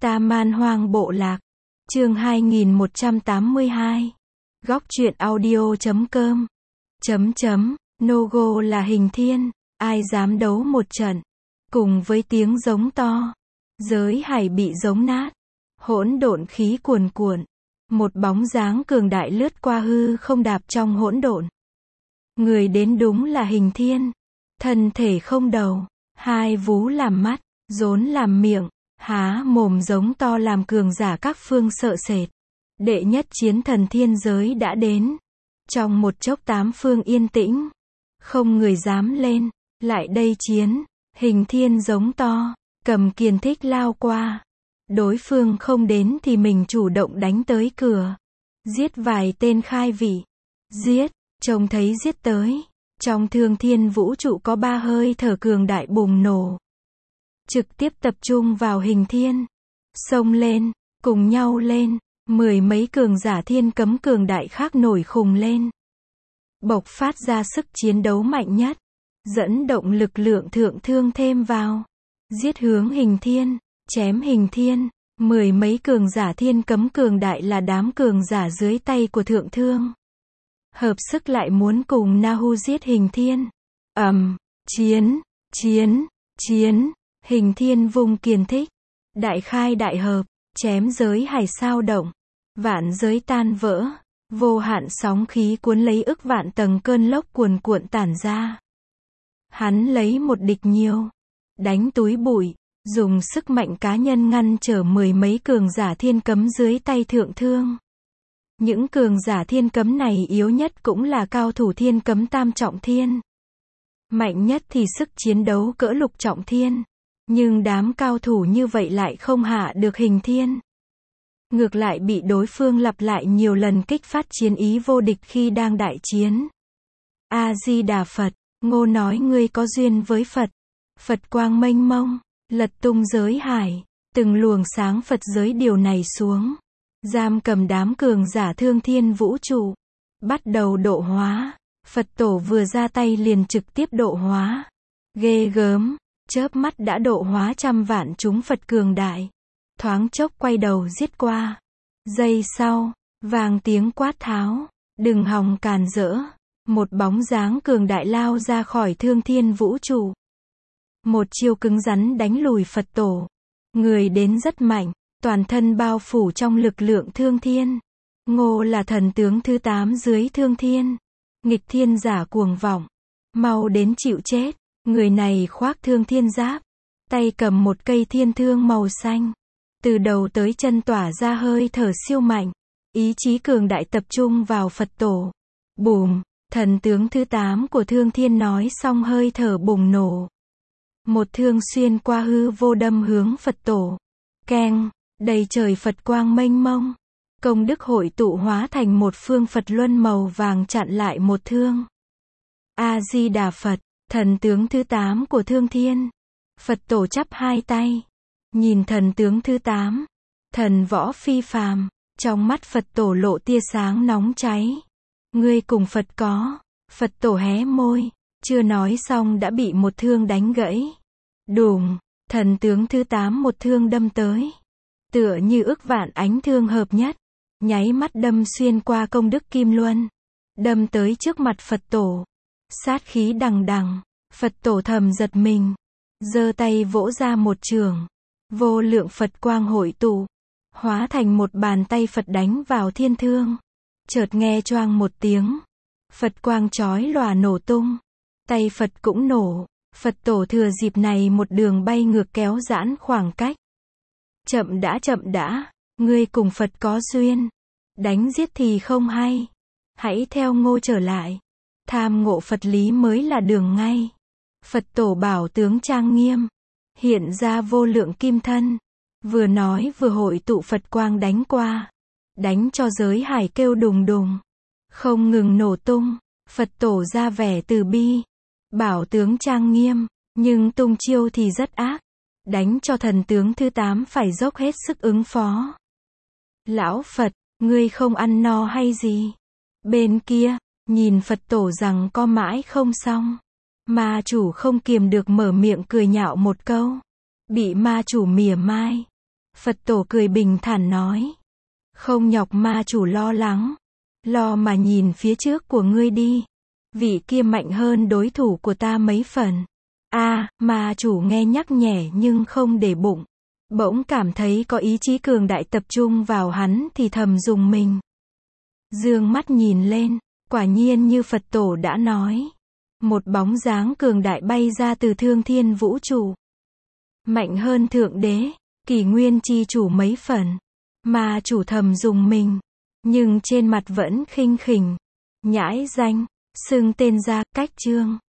Ta Man Hoang Bộ Lạc. Chương 2182. Góc truyện audio.com. Nogo là hình thiên, ai dám đấu một trận. Cùng với tiếng giống to, giới hải bị giống nát, hỗn độn khí cuồn cuộn. Một bóng dáng cường đại lướt qua hư không đạp trong hỗn độn. Người đến đúng là hình thiên. Thân thể không đầu, hai vú làm mắt, rốn làm miệng, há mồm giống to làm cường giả các phương sợ sệt. Đệ nhất chiến thần thiên giới đã đến. Trong một chốc tám phương yên tĩnh. Không người dám lên, lại đây chiến. Hình thiên giống to, cầm kiền thích lao qua. Đối phương không đến thì mình chủ động đánh tới cửa. Giết vài tên khai vị. Giết, trông thấy giết tới. Trong thương thiên vũ trụ có ba hơi thở cường đại bùng nổ. Trực tiếp tập trung vào hình thiên. Xông lên, cùng nhau lên. Mười mấy cường giả thiên cấm cường đại khác nổi khùng lên. Bộc phát ra sức chiến đấu mạnh nhất. Dẫn động lực lượng thượng thương thêm vào. Giết hướng hình thiên, chém hình thiên. Mười mấy cường giả thiên cấm cường đại là đám cường giả dưới tay của thượng thương. Hợp sức lại muốn cùng Nahu giết hình thiên. Chiến, chiến, chiến. Hình thiên vung kiền thích. Đại khai đại hợp, chém giới hải sao động. Vạn giới tan vỡ. Vô hạn sóng khí cuốn lấy ức vạn tầng cơn lốc cuồn cuộn tản ra. Hắn lấy một địch nhiều. Đánh túi bụi. Dùng sức mạnh cá nhân ngăn trở mười mấy cường giả thiên cấm dưới tay thượng thương. Những cường giả thiên cấm này yếu nhất cũng là cao thủ thiên cấm tam trọng thiên. Mạnh nhất thì sức chiến đấu cỡ lục trọng thiên. Nhưng đám cao thủ như vậy lại không hạ được hình thiên. Ngược lại bị đối phương lặp lại nhiều lần kích phát chiến ý vô địch khi đang đại chiến. A-di-đà Phật, Ngô nói ngươi có duyên với Phật. Phật quang mênh mông, lật tung giới hải, từng luồng sáng Phật giới điều này xuống. Giam cầm đám cường giả thương thiên vũ trụ. Bắt đầu độ hóa. Phật tổ vừa ra tay liền trực tiếp độ hóa. Ghê gớm, chớp mắt đã độ hóa trăm vạn chúng Phật cường đại. Thoáng chốc quay đầu giết qua. Giây sau, vang tiếng quát tháo. Đừng hòng càn rỡ. Một bóng dáng cường đại lao ra khỏi thương thiên vũ trụ. Một chiêu cứng rắn đánh lùi Phật tổ. Người đến rất mạnh. Toàn thân bao phủ trong lực lượng thương thiên. Ngô là thần tướng thứ 8 dưới thương thiên. Nghịch thiên giả cuồng vọng. Mau đến chịu chết. Người này khoác thương thiên giáp. Tay cầm một cây thiên thương màu xanh. Từ đầu tới chân tỏa ra hơi thở siêu mạnh. Ý chí cường đại tập trung vào Phật tổ. Bùm, thần tướng thứ 8 của thương thiên nói xong hơi thở bùng nổ. Một thương xuyên qua hư vô đâm hướng Phật tổ. Keng. Đầy trời Phật quang mênh mông. Công đức hội tụ hóa thành một phương Phật luân màu vàng chặn lại một thương. A-di-đà Phật, thần tướng thứ 8 của thương thiên. Phật tổ chắp hai tay. Nhìn thần tướng thứ 8. Thần võ phi phàm. Trong mắt Phật tổ lộ tia sáng nóng cháy. Ngươi cùng Phật có. Phật tổ hé môi. Chưa nói xong đã bị một thương đánh gãy. Đùng. Thần tướng thứ 8 một thương đâm tới. Tựa như ức vạn ánh thương hợp nhất. Nháy mắt đâm xuyên qua công đức kim luân. Đâm tới trước mặt Phật tổ. Sát khí đằng đằng. Phật tổ thầm giật mình. Giơ tay vỗ ra một chưởng. Vô lượng Phật quang hội tụ. Hóa thành một bàn tay Phật đánh vào thiên thương. Chợt nghe choang một tiếng. Phật quang chói lòa nổ tung. Tay Phật cũng nổ. Phật tổ thừa dịp này một đường bay ngược kéo giãn khoảng cách. Chậm đã, ngươi cùng Phật có duyên. Đánh giết thì không hay. Hãy theo Ngô trở lại. Tham ngộ Phật lý mới là đường ngay. Phật tổ bảo tướng trang nghiêm. Hiện ra vô lượng kim thân. Vừa nói vừa hội tụ Phật quang đánh qua. Đánh cho giới hải kêu đùng đùng. Không ngừng nổ tung. Phật tổ ra vẻ từ bi. Bảo tướng trang nghiêm. Nhưng tung chiêu thì rất ác. Đánh cho thần tướng thứ 8 phải dốc hết sức ứng phó. Lão Phật, ngươi không ăn no hay gì? Bên kia, nhìn Phật tổ rằng co mãi không xong. Ma chủ không kiềm được mở miệng cười nhạo một câu. Bị ma chủ mỉa mai. Phật tổ cười bình thản nói. Không nhọc ma chủ lo lắng. Lo mà nhìn phía trước của ngươi đi. Vị kia mạnh hơn đối thủ của ta mấy phần. Ma chủ nghe nhắc nhẻ nhưng không để bụng. Bỗng cảm thấy có ý chí cường đại tập trung vào hắn thì thầm rùng mình. Dương mắt nhìn lên, quả nhiên như Phật tổ đã nói. Một bóng dáng cường đại bay ra từ thương thiên vũ trụ. Mạnh hơn thượng đế, kỷ nguyên chi chủ mấy phần. Ma chủ thầm rùng mình, nhưng trên mặt vẫn khinh khỉnh. Nhãi danh, xưng tên ra, cách chương.